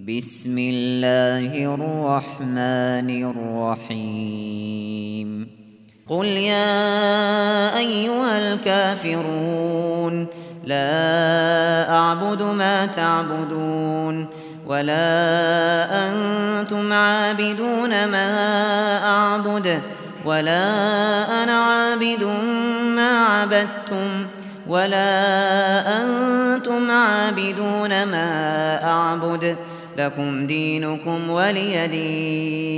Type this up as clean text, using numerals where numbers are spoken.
بسم الله الرحمن الرحيم قل يا أيها الكافرون لا أعبد ما تعبدون ولا أنتم عابدون ما أعبد ولا أنا عابد ما عبدتم ولا أنتم عابدون ما أعبد لكم دينكم ولي دين.